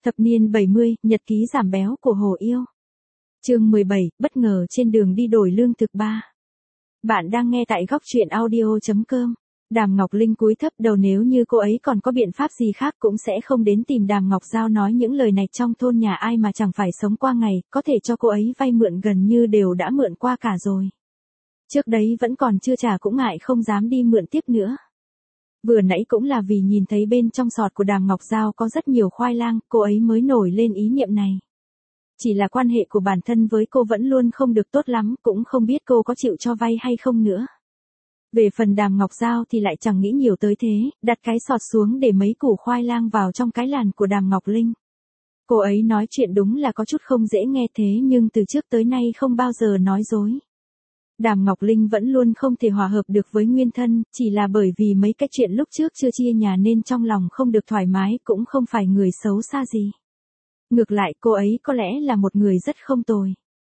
Thập niên 70, nhật ký giảm béo của Hồ Yêu. Chương 17, bất ngờ trên đường đi đổi lương thực 3. Bạn đang nghe tại góc truyện audio.com. Đàm Ngọc Linh cúi thấp đầu, nếu như cô ấy còn có biện pháp gì khác cũng sẽ không đến tìm Đàm Ngọc Giao nói những lời này. Trong thôn nhà ai mà chẳng phải sống qua ngày, có thể cho cô ấy vay mượn gần như đều đã mượn qua cả rồi. Trước đấy vẫn còn chưa trả cũng ngại không dám đi mượn tiếp nữa. Vừa nãy cũng là vì nhìn thấy bên trong sọt của Đàm Ngọc Giao có rất nhiều khoai lang, cô ấy mới nổi lên ý niệm này. Chỉ là quan hệ của bản thân với cô vẫn luôn không được tốt lắm, cũng không biết cô có chịu cho vay hay không nữa. Về phần Đàm Ngọc Giao thì lại chẳng nghĩ nhiều tới thế, đặt cái sọt xuống để mấy củ khoai lang vào trong cái làn của Đàm Ngọc Linh. Cô ấy nói chuyện đúng là có chút không dễ nghe thế, nhưng từ trước tới nay không bao giờ nói dối. Đàm Ngọc Linh vẫn luôn không thể hòa hợp được với Nguyên Thân, chỉ là bởi vì mấy cái chuyện lúc trước chưa chia nhà nên trong lòng không được thoải mái, cũng không phải người xấu xa gì. Ngược lại cô ấy có lẽ là một người rất không tồi.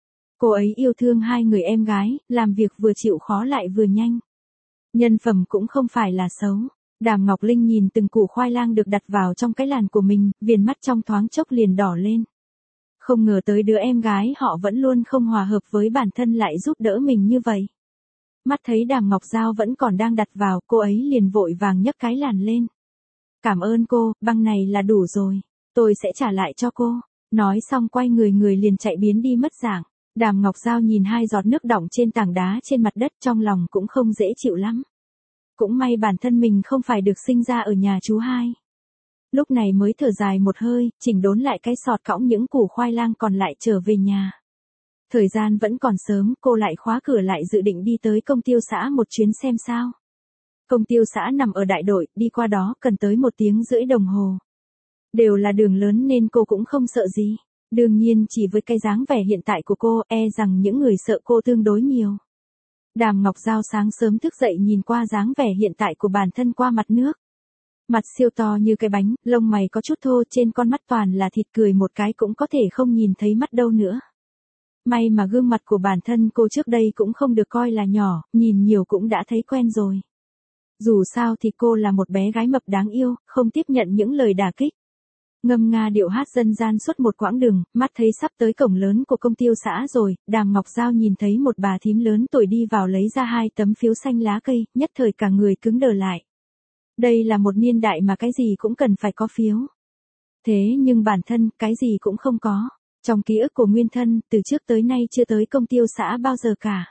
Cô ấy yêu thương hai người em gái, làm việc vừa chịu khó lại vừa nhanh. Nhân phẩm cũng không phải là xấu. Đàm Ngọc Linh nhìn từng củ khoai lang được đặt vào trong cái làn của mình, viền mắt trong thoáng chốc liền đỏ lên. Không ngờ tới đứa em gái họ vẫn luôn không hòa hợp với bản thân lại giúp đỡ mình như vậy. Mắt thấy Đàm Ngọc Giao vẫn còn đang đặt vào, cô ấy liền vội vàng nhấc cái làn lên. Cảm ơn cô, băng này là đủ rồi. Tôi sẽ trả lại cho cô. Nói xong quay người liền chạy biến đi mất dạng. Đàm Ngọc Giao nhìn hai giọt nước đọng trên tảng đá trên mặt đất, trong lòng cũng không dễ chịu lắm. Cũng may bản thân mình không phải được sinh ra ở nhà chú hai. Lúc này mới thở dài một hơi, chỉnh đốn lại cái sọt cõng những củ khoai lang còn lại trở về nhà. Thời gian vẫn còn sớm, cô lại khóa cửa lại dự định đi tới công tiêu xã một chuyến xem sao. Công tiêu xã nằm ở đại đội, đi qua đó cần tới 1 tiếng rưỡi đồng hồ. Đều là đường lớn nên cô cũng không sợ gì. Đương nhiên chỉ với cái dáng vẻ hiện tại của cô, e rằng những người sợ cô tương đối nhiều. Đàm Ngọc Giao sáng sớm thức dậy nhìn qua dáng vẻ hiện tại của bản thân qua mặt nước. Mặt siêu to như cái bánh, lông mày có chút thô, trên con mắt toàn là thịt, cười một cái cũng có thể không nhìn thấy mắt đâu nữa. May mà gương mặt của bản thân cô trước đây cũng không được coi là nhỏ, nhìn nhiều cũng đã thấy quen rồi. Dù sao thì cô là một bé gái mập đáng yêu, không tiếp nhận những lời đả kích. Ngâm nga điệu hát dân gian suốt một quãng đường, mắt thấy sắp tới cổng lớn của công tiêu xã rồi, Đàm Ngọc Giao nhìn thấy một bà thím lớn tuổi đi vào lấy ra 2 tấm phiếu xanh lá cây, nhất thời cả người cứng đờ lại. Đây là một niên đại mà cái gì cũng cần phải có phiếu. Thế nhưng bản thân, cái gì cũng không có. Trong ký ức của Nguyên Thân, từ trước tới nay chưa tới công tiêu xã bao giờ cả.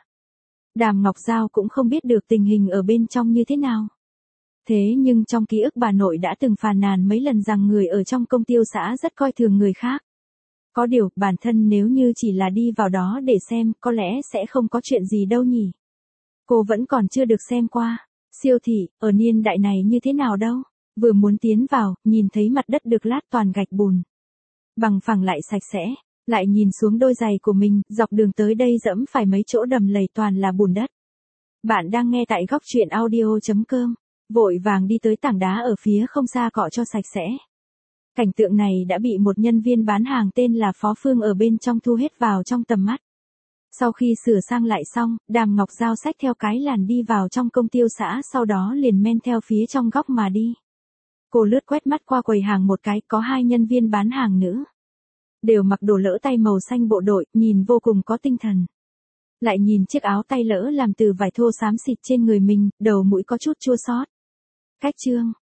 Đàm Ngọc Giao cũng không biết được tình hình ở bên trong như thế nào. Thế nhưng trong ký ức bà nội đã từng phàn nàn mấy lần rằng người ở trong công tiêu xã rất coi thường người khác. Có điều, bản thân nếu như chỉ là đi vào đó để xem, có lẽ sẽ không có chuyện gì đâu nhỉ. Cô vẫn còn chưa được xem qua. Siêu thị, ở niên đại này như thế nào đâu. Vừa muốn tiến vào, nhìn thấy mặt đất được lát toàn gạch bùn. Bằng phẳng lại sạch sẽ, lại nhìn xuống đôi giày của mình, dọc đường tới đây dẫm phải mấy chỗ đầm lầy toàn là bùn đất. Bạn đang nghe tại góc truyện audio.com. Vội vàng đi tới tảng đá ở phía không xa cọ cho sạch sẽ. Cảnh tượng này đã bị một nhân viên bán hàng tên là Phó Phương ở bên trong thu hết vào trong tầm mắt. Sau khi sửa sang lại xong, Đàm Ngọc Giao xách theo cái làn đi vào trong công tiêu xã, sau đó liền men theo phía trong góc mà đi. Cô lướt quét mắt qua quầy hàng một cái, có 2 nhân viên bán hàng nữ. Đều mặc đồ lỡ tay màu xanh bộ đội, nhìn vô cùng có tinh thần. Lại nhìn chiếc áo tay lỡ làm từ vải thô xám xịt trên người mình, đầu mũi có chút chua xót. Cách chương,